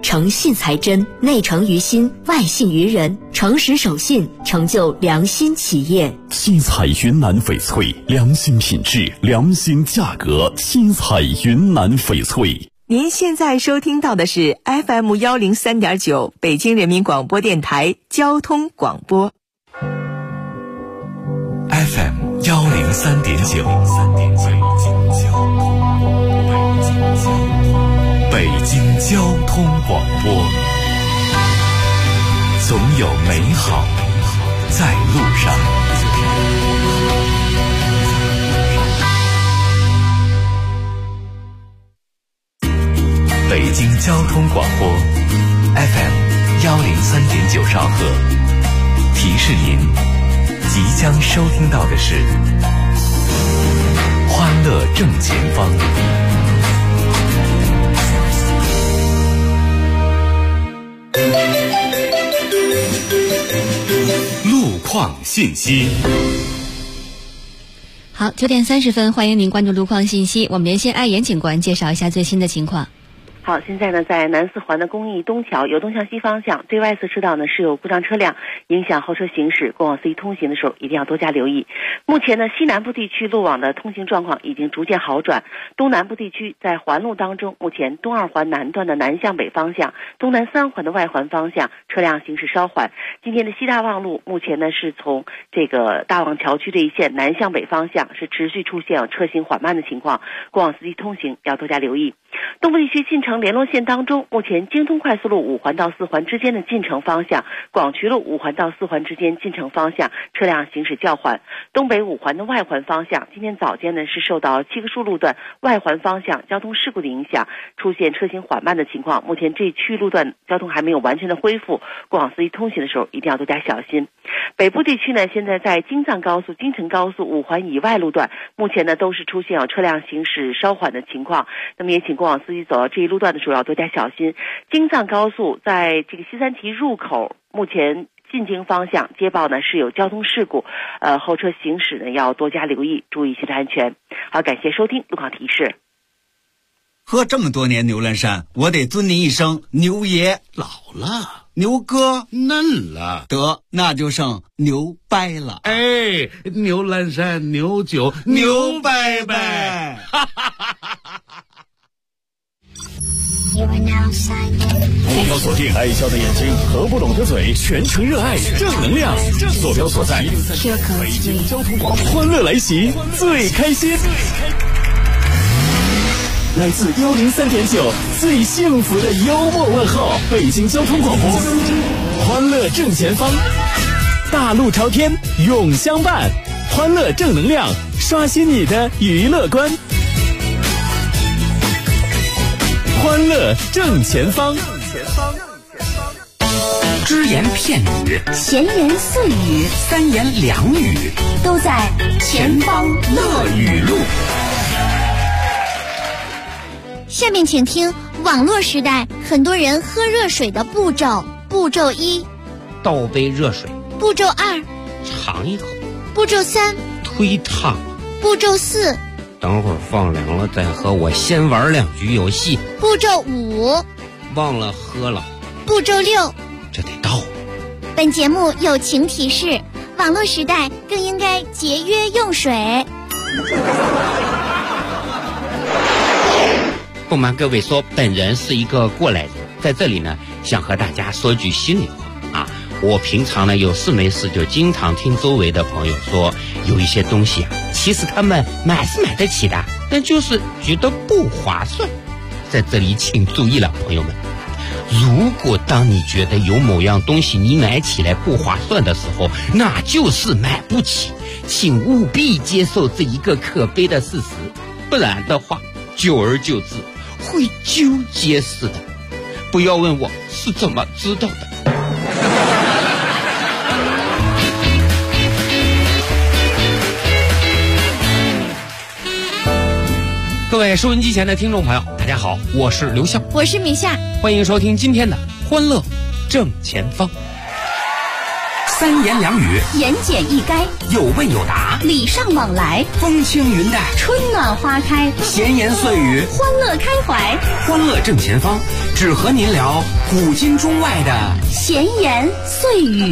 诚信才真，内诚于心，外信于人，诚实守信，成就良心企业。 新彩云南翡翠，良心品质，良心价格。新彩云南翡翠。 您现在收听到的是 FM103.9 北京人民广播电台交通广播。 FM103.9 北京交通广播，总有美好在路上。北京交通广播 FM103.9 兆赫，提示您即将收听到的是欢乐正前方。路况信息。 好，9点30分，欢迎您关注路况信息。我们连线爱严警官介绍一下最新的情况。 好，现在呢，在南四环的公益东桥由东向西方向对外侧车道呢是有故障车辆影响后车行驶，过往司机通行的时候一定要多加留意。目前呢，西南部地区路网的通行状况已经逐渐好转，东南部地区在环路当中，目前东二环南段的南向北方向、东南三环的外环方向车辆行驶稍缓。今天的西大望路目前呢是从这个大望桥区这一线南向北方向是持续出现车行缓慢的情况，过往司机通行要多加留意。东部地区进城联络线当中，目前京通快速路5环到4环之间的进城方向，广渠路5环到4环之间进城方向车辆行驶较缓。东北5环的外环方向，今天早间呢是受到七棵树路段外环方向交通事故的影响，出现车行缓慢的情况。目前这区路段交通还没有完全的恢复，过往司机通行的时候一定要多加小心。北部地区呢，现在在京藏高速、京承高速5环以外路段，目前呢都是出现有车辆行驶稍缓的情况。那么也请过往司机走到这一路段的时候要多加小心。京藏高速在这个西三旗入口，目前进京方向接报呢是有交通事故，后车行驶呢要多加留意，注意行车安全。好，感谢收听路况提示。 喝这么多年牛栏山，我得尊您一声牛爷。 老了， 牛哥嫩了， 得那就剩牛掰了。 哎，牛栏山牛酒牛掰掰。 目标锁定爱笑的眼睛和不拢的嘴，全程热爱正能量。坐标所在北京交通广播，欢乐来袭，最开心。来自103.9最幸福的幽默问候，北京交通广播，欢乐正前方，大路朝天永相伴，欢乐正能量，刷新你的娱乐观。欢乐正前方， 只言片语， 闲言碎语， 三言两语， 都在前方乐语录。下面请听网络时代很多人喝热水的步骤。步骤1， 倒杯热水。 步骤2， 尝一口。 步骤3， 推烫。 步骤4， 等会儿放凉了再喝，我先玩2局游戏。 步骤5， 忘了喝了。 步骤6， 这得倒。 本节目友情提示：网络时代更应该节约用水。 不瞒各位说，本人是一个过来人，在这里呢，想和大家说句心里话啊。我平常呢有事没事就经常听周围的朋友说，有一些东西啊，其实他们买是买得起的，但就是觉得不划算。在这里请注意了，朋友们，如果当你觉得有某样东西你买起来不划算的时候，那就是买不起，请务必接受这一个可悲的事实，不然的话久而久之会纠结死的。不要问我是怎么知道的。各位收音机前的听众朋友，大家好，我是刘笑， 我是米夏， 欢迎收听今天的欢乐正前方。 三言两语， 言简意赅， 有问有答， 礼尚往来， 风轻云淡， 春暖花开， 闲言碎语， 欢乐开怀。 欢乐正前方， 只和您聊古今中外的闲言碎语。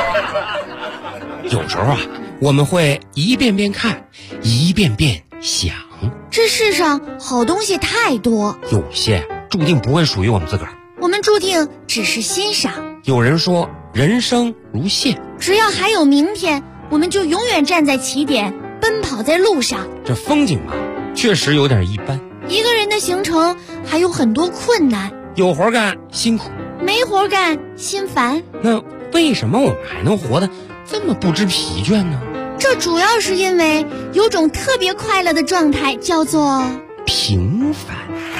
有时候啊，我们会一遍遍看，一遍遍想。 这世上好东西太多， 有些注定不会属于我们自个儿， 我们注定只是欣赏。 有人说人生如线， 只要还有明天，我们就永远站在起点，奔跑在路上。 这风景啊，确实有点一般。 一个人的行程还有很多困难， 有活干辛苦， 没活干心烦。 那为什么我们还能活得这么不知疲倦呢？ 这主要是因为有种特别快乐的状态，叫做平凡。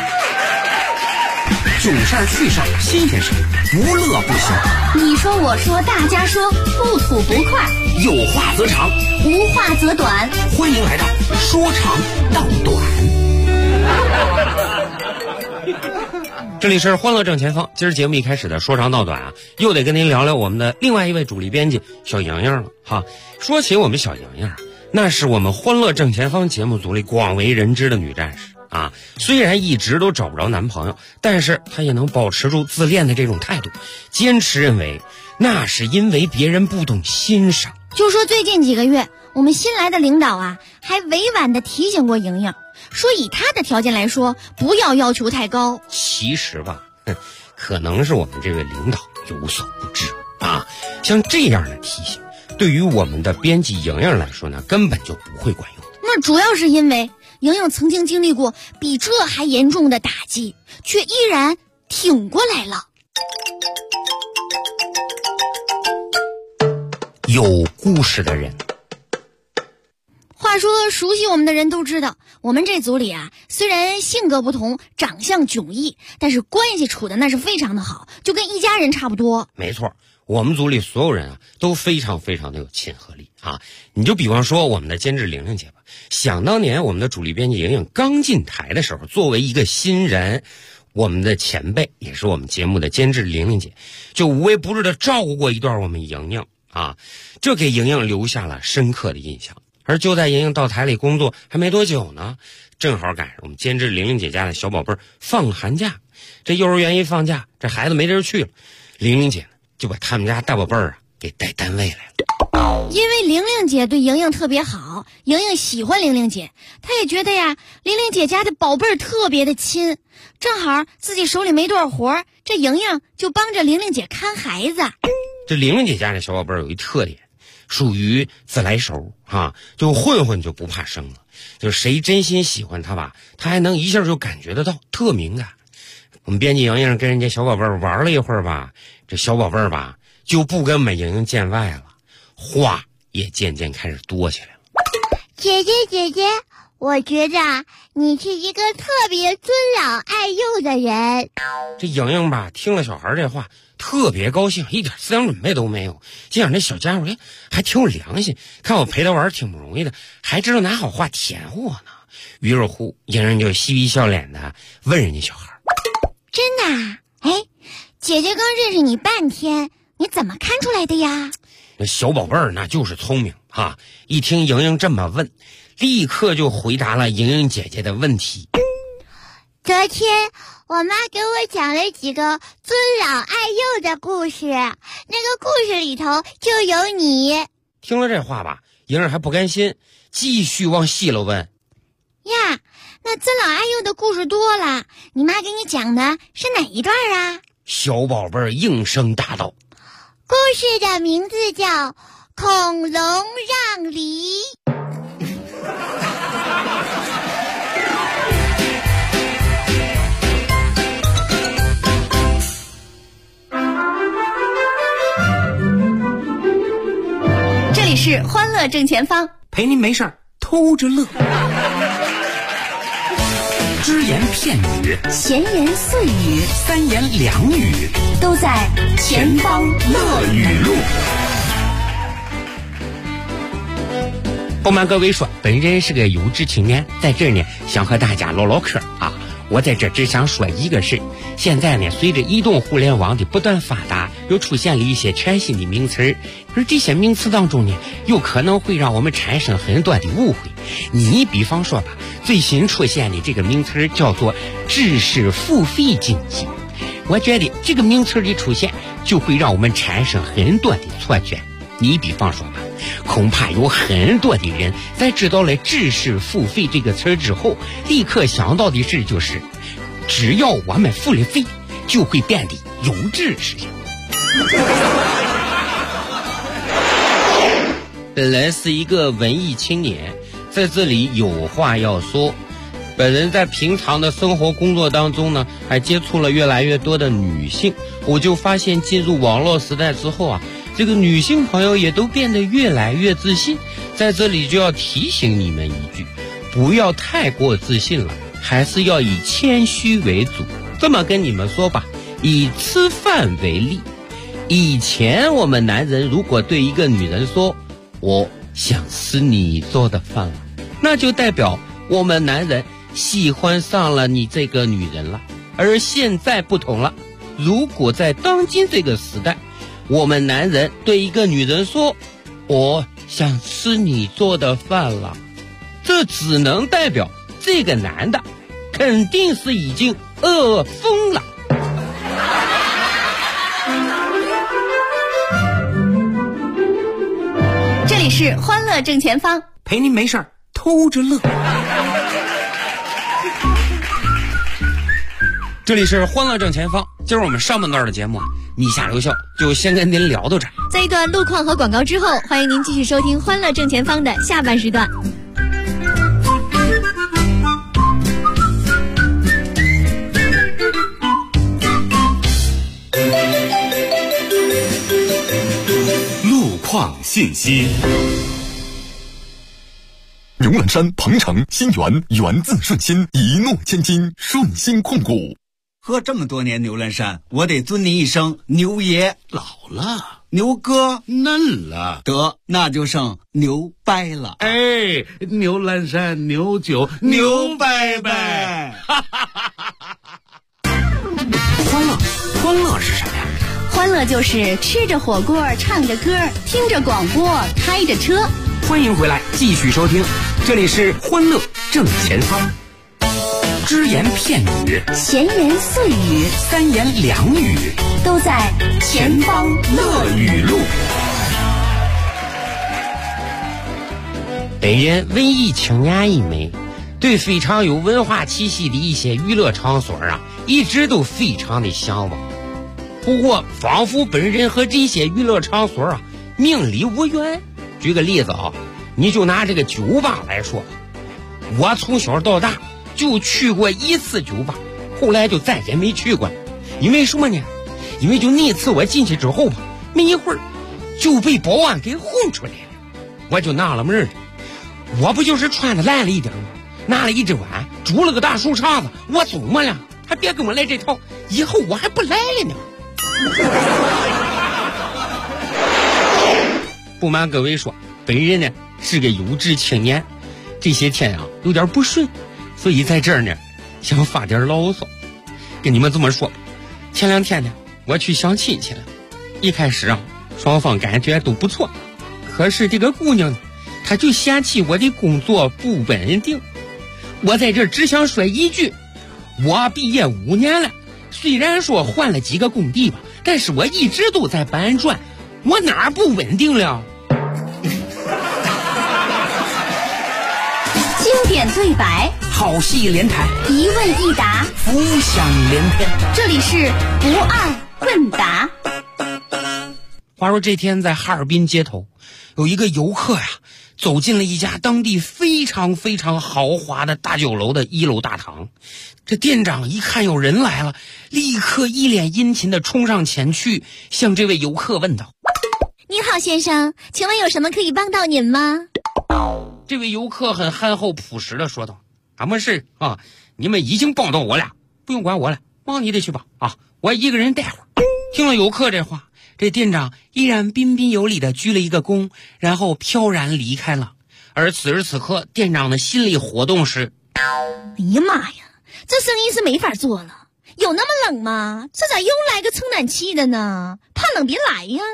囧事儿趣事儿新鲜事儿，无乐不休。 你说我说大家说，不吐不快， 有话则长， 无话则短。 欢迎来到说长道短。 这里是欢乐正前方，今儿节目一开始的说长道短啊，又得跟您聊聊我们的另外一位主力编辑小莹莹了哈。说起我们小莹莹，那是我们欢乐正前方节目组里广为人知的女战士啊。虽然一直都找不着男朋友，但是她也能保持住自恋的这种态度，坚持认为那是因为别人不懂欣赏。 就说最近几个月，我们新来的领导啊，还委婉地提醒过莹莹，说以她的条件来说，不要求太高。 其实吧，可能是我们这位领导有所不知啊。像这样的提醒，对于我们的编辑莹莹来说呢，根本就不会管用。 那主要是因为莹莹曾经经历过比这还严重的打击，却依然挺过来了。 有故事的人。 话说熟悉我们的人都知道，我们这组里啊，虽然性格不同，长相迥异，但是关系处的那是非常的好，就跟一家人差不多。 没错，我们组里所有人啊都非常非常的有亲和力啊。你就比方说我们的监制玲玲姐吧，想当年我们的主力编辑莹莹刚进台的时候，作为一个新人，我们的前辈也是我们节目的监制玲玲姐，就无微不至的照顾过一段我们莹莹啊，这给莹莹留下了深刻的印象。而就在莹莹到台里工作还没多久呢，正好赶上我们监制玲玲姐家的小宝贝儿放寒假，这幼儿园一放假，这孩子没地儿去了，玲玲姐呢就把他们家大宝贝儿啊给带单位来了。 因为玲玲姐对莹莹特别好，莹莹喜欢玲玲姐，她也觉得呀，玲玲姐家的宝贝儿特别的亲，正好自己手里没多少活，这莹莹就帮着玲玲姐看孩子。 这玲玲姐家的小宝贝儿有一特点，属于自来熟啊，就混混就不怕生了，就谁真心喜欢他吧，他还能一下就感觉得到，特敏感。我们编辑莹莹跟人家小宝贝儿玩了一会儿吧，这小宝贝儿吧就不跟我们莹莹见外了，话也渐渐开始多起来了。 姐姐，我觉得你是一个特别尊老爱幼的人。 这莹莹吧听了小孩这话特别高兴，一点思想准备都没有，心想这小家伙还挺有良心，看我陪他玩挺不容易的，还知道拿好话甜我呢。于是乎莹莹就嬉皮笑脸的问人家小孩， 真的啊？哎，姐姐刚认识你半天，你怎么看出来的呀？ 那小宝贝儿那就是聪明啊，一听莹莹这么问，立刻就回答了莹莹姐姐的问题。 昨天我妈给我讲了几个尊老爱幼的故事，那个故事里头就有你。 听了这话吧，莹儿还不甘心，继续往细了问。 呀，那尊老爱幼的故事多了，你妈给你讲的是哪一段啊？ 小宝贝儿应声答道， 故事的名字叫《恐龙让梨》。 这里是欢乐正前方， 陪您没事儿偷着乐。只言片语， 闲言碎语， 三言两语， 都在前方乐语录。 不瞒各位说，本人是个优质青年，在这儿呢想和大家唠唠嗑啊。我在这只想说一个事，现在呢随着移动互联网的不断发达，又出现了一些全新的名词，而这些名词当中呢有可能会让我们产生很多的误会。你比方说吧，最新出现的这个名词叫做知识付费经济。 我觉得这个名词的出现就会让我们产生很多的错觉。你比方说吧，恐怕有很多的人在知道了知识付费这个词之后，立刻想到的事就是，只要我们付了费，就会变得有知识。本来是一个文艺青年，在这里有话要说。本人在平常的生活工作当中呢，还接触了越来越多的女性，我就发现进入网络时代之后啊，这个女性朋友也都变得越来越自信。在这里就要提醒你们一句，不要太过自信了，还是要以谦虚为主。这么跟你们说吧，以吃饭为例，以前我们男人如果对一个女人说我想吃你做的饭了，那就代表我们男人喜欢上了你这个女人了。而现在不同了，如果在当今这个时代，我们男人对一个女人说我想吃你做的饭了，这只能代表这个男的肯定是已经饿疯了。 这里是欢乐正前方， 陪您没事儿偷着乐。 这里是欢乐正前方，今儿我们上半段的节目米下留校就先跟您聊到这儿。 在一段路况和广告之后，欢迎您继续收听欢乐正前方的下半时段。 路况信息。 牛栏山、鹏城、新源源自顺心，一诺千金，顺心控股。 喝这么多年牛栏山，我得尊您一声牛爷。 老了， 牛哥嫩了， 得那就剩牛掰了。 哎，牛栏山牛酒牛掰掰。 欢乐是什么呀？ 欢乐就是吃着火锅，唱着歌，听着广播，开着车。 欢迎回来，继续收听，这里是欢乐正前方。只言片语， 闲言碎语， 三言两语， 都在前方乐语录。 本人文艺青年一枚，对非常有文化气息的一些娱乐场所啊，一直都非常的向往。不过仿佛本人和这些娱乐场所啊命里无缘。举个例子啊，你就拿这个酒吧来说，我从小到大就去过一次酒吧，后来就再也没去过了。因为什么呢？因为就那次我进去之后吧，没一会儿就被保安给轰出来了。我就纳了闷了，我不就是穿的烂了一点吗？拿了一只碗，煮了个大树叉子，我怎么了？还别跟我来这套，以后我还不来了呢。不瞒各位说，本人呢是个有志青年，这些天啊有点不顺，所以在这儿呢想发点牢骚。跟你们这么说，前两天呢我去相亲去了，一开始啊双方感觉都不错，可是这个姑娘呢她就嫌弃我的工作不稳定。我在这儿只想说一句，我毕业5年了，虽然说换了几个工地吧，但是我一直都在搬砖，我哪儿不稳定了？ 经典对白， 好戏连台， 一问一答， 浮想联翩。 这里是不二问答。 话说这天在哈尔滨街头，有一个游客呀，走进了一家当地非常非常豪华的大酒楼的1楼大堂。这店长一看有人来了，立刻一脸殷勤地冲上前去，向这位游客问道： 你好先生，请问有什么可以帮到您吗？ 这位游客很憨厚朴实地说道：没事啊，你们已经帮到我了，不用管我了，忙你的去吧啊，我一个人待会儿。听了游客这话，这店长依然彬彬有礼地鞠了一个躬，然后飘然离开了。而此时此刻，店长的心理活动是： 哎呀妈呀，这生意是没法做了，有那么冷吗？这咋又来个蹭暖气的呢？怕冷别来呀。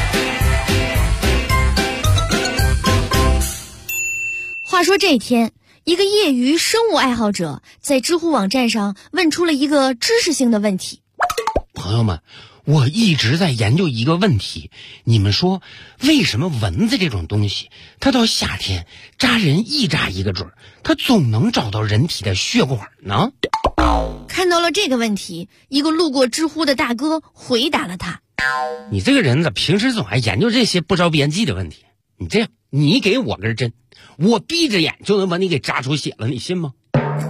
话说这天， 一个业余生物爱好者在知乎网站上问出了一个知识性的问题。 朋友们，我一直在研究一个问题，你们说为什么蚊子这种东西它到夏天扎人一扎一个准，它总能找到人体的血管呢？ 看到了这个问题，一个路过知乎的大哥回答了他： 你这个人咋平时总爱研究这些不着边际的问题？你这样，你给我根针，我闭着眼就能把你给扎出血了，你信吗？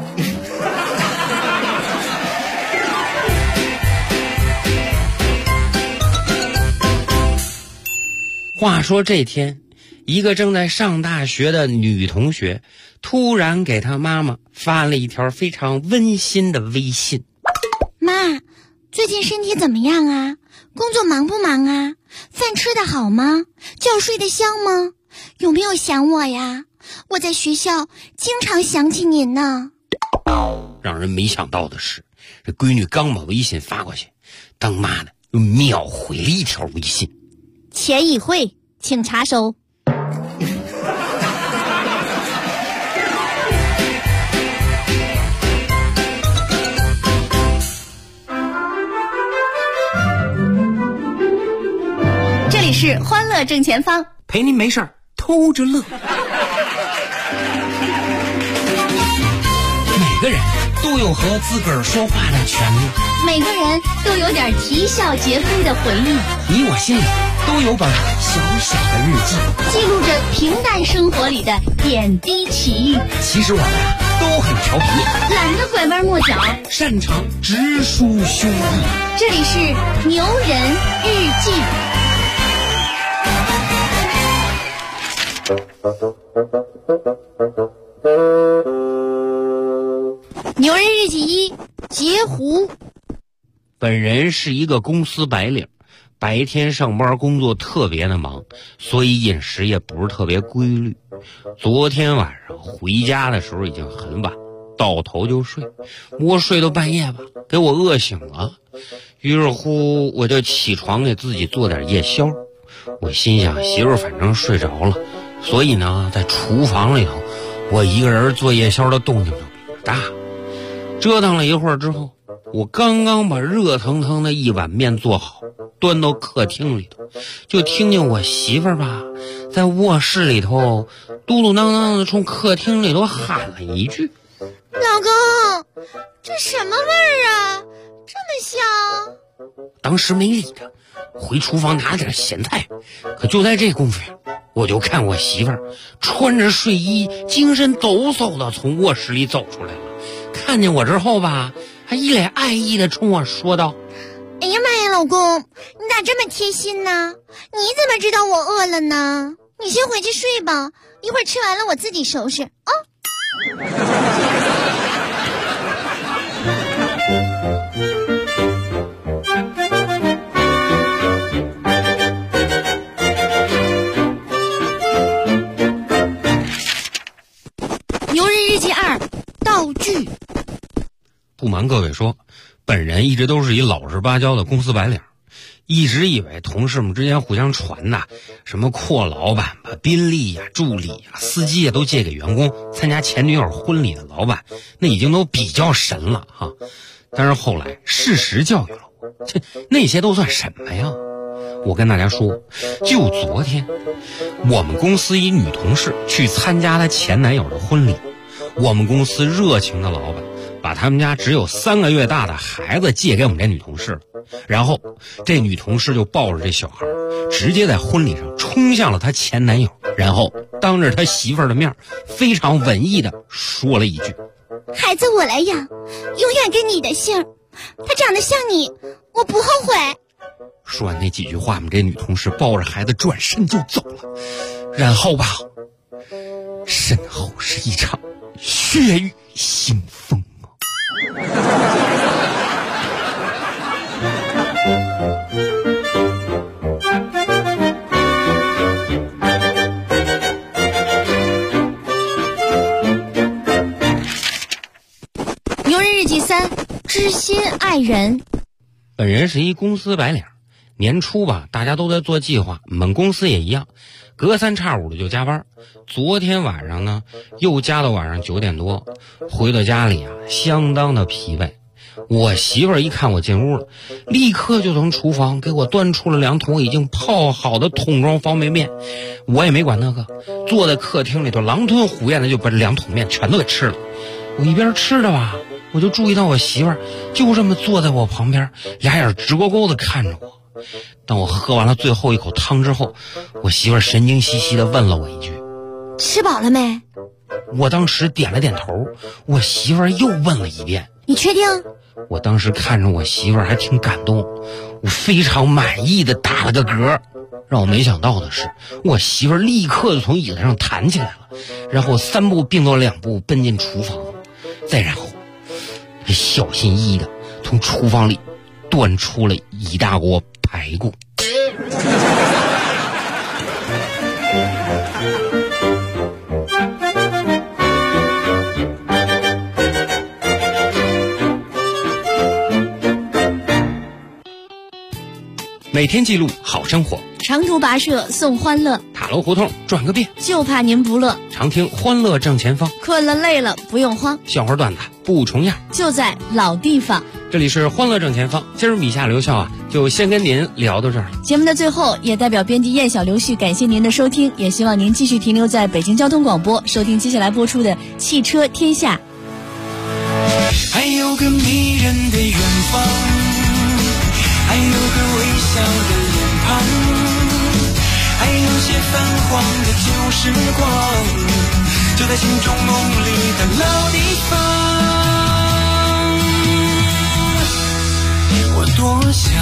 话说这天，一个正在上大学的女同学突然给她妈妈发了一条非常温馨的微信： 妈，最近身体怎么样啊？工作忙不忙啊？饭吃得好吗？觉睡得香吗？有没有想我呀？我在学校经常想起您呢。 让人没想到的是，这闺女刚把微信发过去，当妈的又秒回了一条微信： 钱已汇，请查收。这里是欢乐正前方， 陪您没事儿偷着乐。 每个人都有和自个儿说话的权利， 每个人都有点啼笑皆非的回忆， 你我心里都有本小小的日记， 记录着平淡生活里的点滴奇遇。 其实我们都很调皮， 懒得拐弯抹角， 擅长直抒胸臆。 这里是牛人日记。牛人日记1：截胡。 本人是一个公司白领，白天上班工作特别的忙，所以饮食也不是特别规律。昨天晚上回家的时候已经很晚，倒头就睡，我睡到半夜吧，给我饿醒了。于是乎我就起床给自己做点夜宵。我心想媳妇反正睡着了，所以呢在厨房里头我一个人做夜宵的动静就比较大。折腾了一会儿之后，我刚刚把热腾腾的一碗面做好，端到客厅里头，就听见我媳妇儿吧在卧室里头嘟嘟囔囔的冲客厅里头喊了一句： 老公，这什么味儿啊，这么香。 当时没理他，回厨房拿了点咸菜。可就在这功夫呀，我就看我媳妇儿穿着睡衣精神抖擞的从卧室里走出来了，看见我之后吧，还一脸爱意的冲我说道： 哎呀妈呀，老公，你咋这么贴心呢？你怎么知道我饿了呢？你先回去睡吧，一会儿吃完了我自己收拾啊。 牛人日记2：道具。 不瞒各位说，本人一直都是一老实巴交的公司白领，一直以为同事们之间互相传呐，什么阔老板吧、宾利呀、助理呀、司机呀都借给员工参加前女友婚礼的老板，那已经都比较神了哈。但是后来事实教育了我，那些都算什么呀？我跟大家说，就昨天我们公司一女同事去参加她前男友的婚礼，我们公司热情的老板把他们家只有3个月大的孩子借给我们这女同事了，然后这女同事就抱着这小孩直接在婚礼上冲向了她前男友，然后当着他媳妇儿的面非常文艺的说了一句： 孩子我来养，永远跟你的姓，他长得像你，我不后悔。 说完那几句话，我们这女同事抱着孩子转身就走了，然后吧，身后是一场血雨腥风啊！ 牛人日记3：知心爱人。 本人是一公司白领， 年初吧，大家都在做计划，我们公司也一样，隔三差五的就加班。昨天晚上呢，又加到晚上9点多，回到家里啊，相当的疲惫。我媳妇儿一看我进屋了，立刻就从厨房给我端出了2桶已经泡好的桶装方便面。我也没管那个，坐在客厅里头狼吞虎咽的就把这2桶面全都给吃了。我一边吃着吧，我就注意到我媳妇儿就这么坐在我旁边，俩眼直勾勾的看着我。当我喝完了最后一口汤之后，我媳妇儿神经兮兮的问了我一句： 吃饱了没？ 我当时点了点头。我媳妇儿又问了一遍： 你确定？ 我当时看着我媳妇儿还挺感动，我非常满意的打了个嗝。让我没想到的是，我媳妇儿立刻就从椅子上弹起来了，然后3步并作2步奔进厨房，再然后她小心翼翼的从厨房里端出了一大锅排骨。每天记录好生活， 长途跋涉送欢乐， 塔楼胡同转个遍， 就怕您不乐。 常听欢乐正前方， 困了累了不用慌， 笑话段子不重样， 就在老地方。 这里是欢乐正前方，今儿米夏留校啊，就先跟您聊到这儿了。 节目的最后，也代表编辑燕小刘旭感谢您的收听，也希望您继续停留在北京交通广播，收听接下来播出的汽车天下。 还有个迷人的远方，还有个微笑的脸庞，还有些泛黄的旧时光，就在心中梦里的老地方。我多想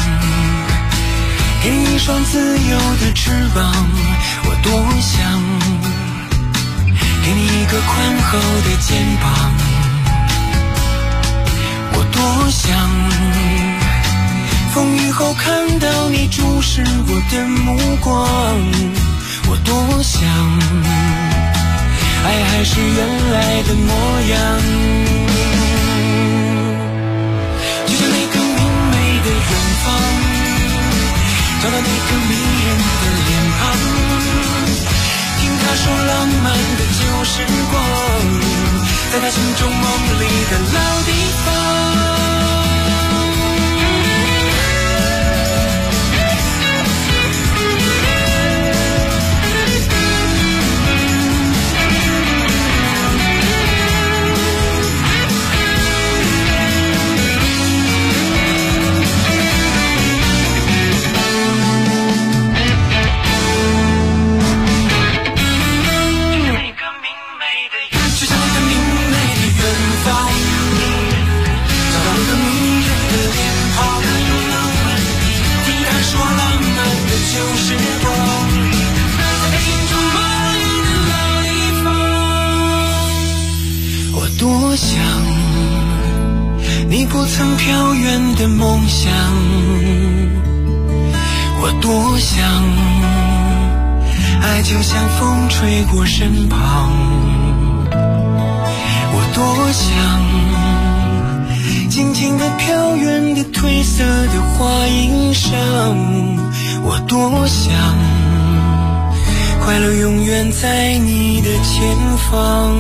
给你一双自由的翅膀，我多想给你一个宽厚的肩膀，我多想风雨后看到你注视我的目光，我多想爱还是原来的模样，就像那个明媚的远方，找到那个迷人的脸庞，听他说浪漫的旧时光，在他心中梦里的老地方。多想你不曾飘远的梦想，我多想爱就像风吹过身旁，我多想静静地飘远的褪色的花衣裳，我多想快乐永远在你的前方。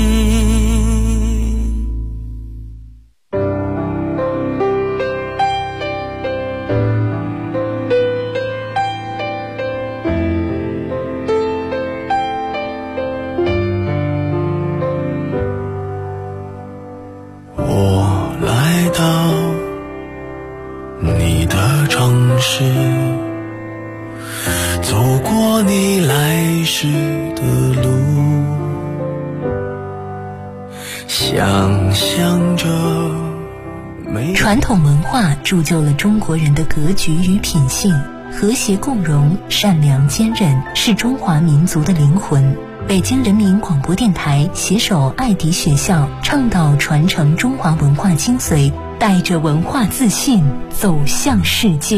传统文化铸就了中国人的格局与品性，和谐共荣，善良坚韧，是中华民族的灵魂。北京人民广播电台携手爱迪学校，倡导传承中华文化精髓，带着文化自信走向世界。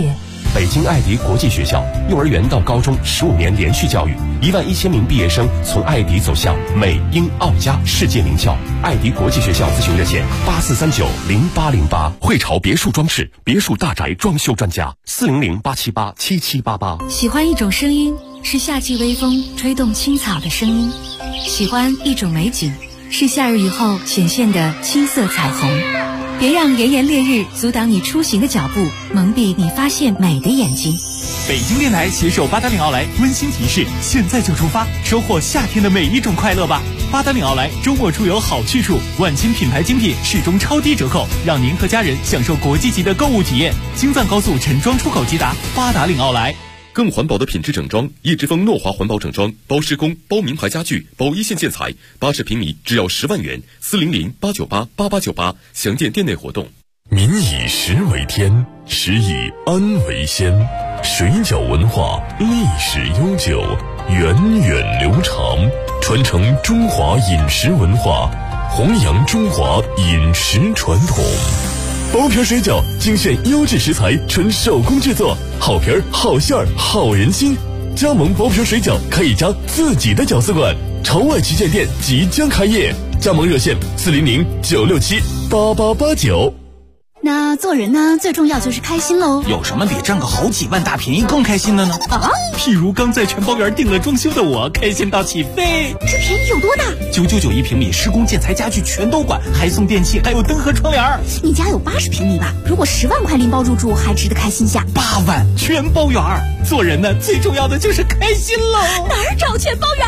北京爱迪国际学校，幼儿园到高中15年连续教育，11000名毕业生从爱迪走向美英澳加世界名校。爱迪国际学校咨询热线84390808。汇潮别墅装饰，别墅大宅装修专家，400-878-7788。 喜欢一种声音，是夏季微风吹动青草的声音；喜欢一种美景，是夏日以后显现的青色彩虹。别让炎炎烈日阻挡你出行的脚步，蒙蔽你发现美的眼睛。 北京电台携手八达岭奥莱温馨提示：现在就出发，收获夏天的每一种快乐吧！八达岭奥莱周末出游好去处，万千品牌精品始终超低折扣，让您和家人享受国际级的购物体验。京藏高速陈庄出口直达八达岭奥莱。 更环保的品质整装，叶之峰诺华环保整装，包施工、包名牌家具、包一线建材，80平米只要10万元，400-898-8898，详见店内活动。 民以食为天，食以安为先。水饺文化历史悠久，源远流长，传承中华饮食文化，弘扬中华饮食传统。包皮水饺精选优质食材，纯手工制作，好皮儿、好馅儿、好人心。加盟包皮水饺可以加自己的饺子馆，朝外旗舰店即将开业，加盟热线400-967-8889。 那做人呢，最重要就是开心喽。 有什么比占个好几万大便宜更开心的呢？ 啊， 譬如刚在全包园订了装修的我，开心到起飞。 这便宜有多大 ？999一平米，施工建材家具全都管，还送电器，还有灯和窗帘。 你家有80平米吧？如果10万块拎包入住，还值得开心下。 8万全包园。做人呢，最重要的就是开心喽。 哪儿找全包园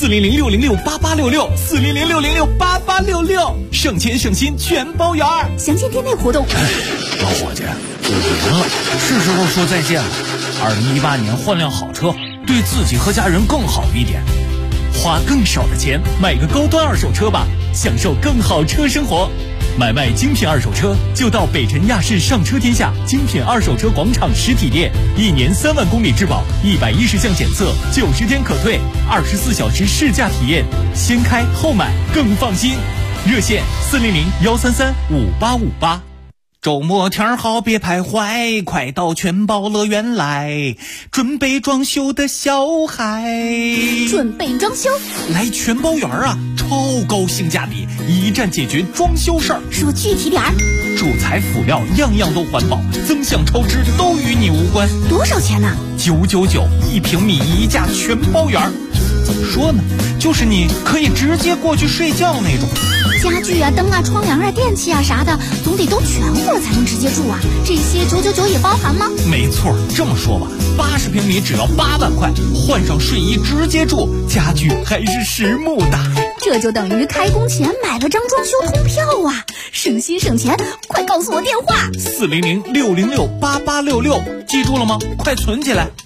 ？400-606-8866，400-606-8866，省钱省心全包园。 详见店内活动。 老伙计，5年了，是时候说再见了。2018年换辆好车，对自己和家人更好一点。 花更少的钱买个高端二手车吧，享受更好车生活。买卖精品二手车就到北辰亚市上车天下精品二手车广场实体店，1年3万公里质保，110项检测，90天可退，24小时试驾体验，先开后买更放心。热线400-133-5858。 周末天好别徘徊，快到全包乐园来，准备装修的小孩。 准备装修？ 来全包园啊，超高性价比，一站解决装修事儿。 说具体点儿。 主材辅料样样都环保，增项超支都与你无关。 多少钱呢 ？999一平米一价全包园。怎么说呢？就是你可以直接过去睡觉那种。 家具啊、灯啊、窗帘啊、电器啊啥的，总得都全乎了才能直接住啊。这些999也包含吗？ 没错，这么说吧，80平米只要8万块，换上睡衣直接住，家具还是实木的。 这就等于开工前买了张装修通票啊，省心省钱！快告诉我电话 ，400-606-8866，记住了吗？快存起来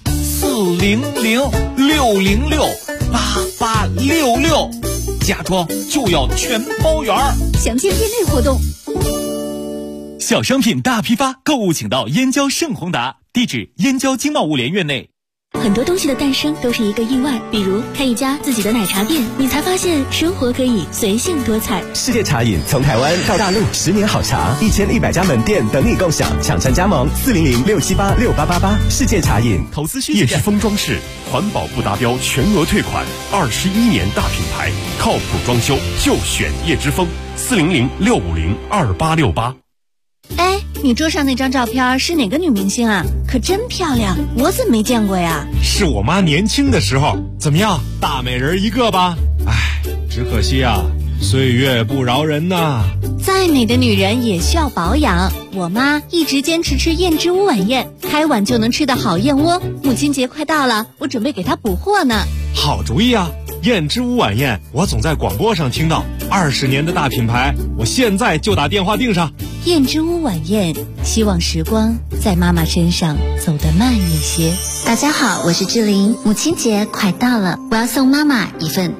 ，400-606-8866，家装就要全包圆。 详见店内活动。 小商品大批发，购物请到燕郊盛宏达，地址燕郊经贸物联院内。 很多东西的诞生都是一个意外，比如开一家自己的奶茶店，你才发现生活可以随性多彩。 世界茶饮从台湾到大陆，10年好茶，1100家门店等你共享，抢占加盟400-678-6888。世界茶饮。 投资需叶之峰装饰，环保不达标全额退款，21年大品牌，靠谱装修就选叶之峰，400-650-2868。 哎，你桌上那张照片是哪个女明星啊？可真漂亮，我怎么没见过呀？ 是我妈年轻的时候。怎么样，大美人一个吧？哎，只可惜啊，岁月不饶人呐。 再美的女人也需要保养，我妈一直坚持吃燕之屋晚宴，开碗就能吃的好燕窝。母亲节快到了，我准备给她补货呢。 好主意啊！燕之屋晚宴，我总在广播上听到，20年的大品牌，我现在就打电话订上。 燕之屋晚宴，希望时光在妈妈身上走得慢一些。 大家好，我是志玲，母亲节快到了，我要送妈妈一份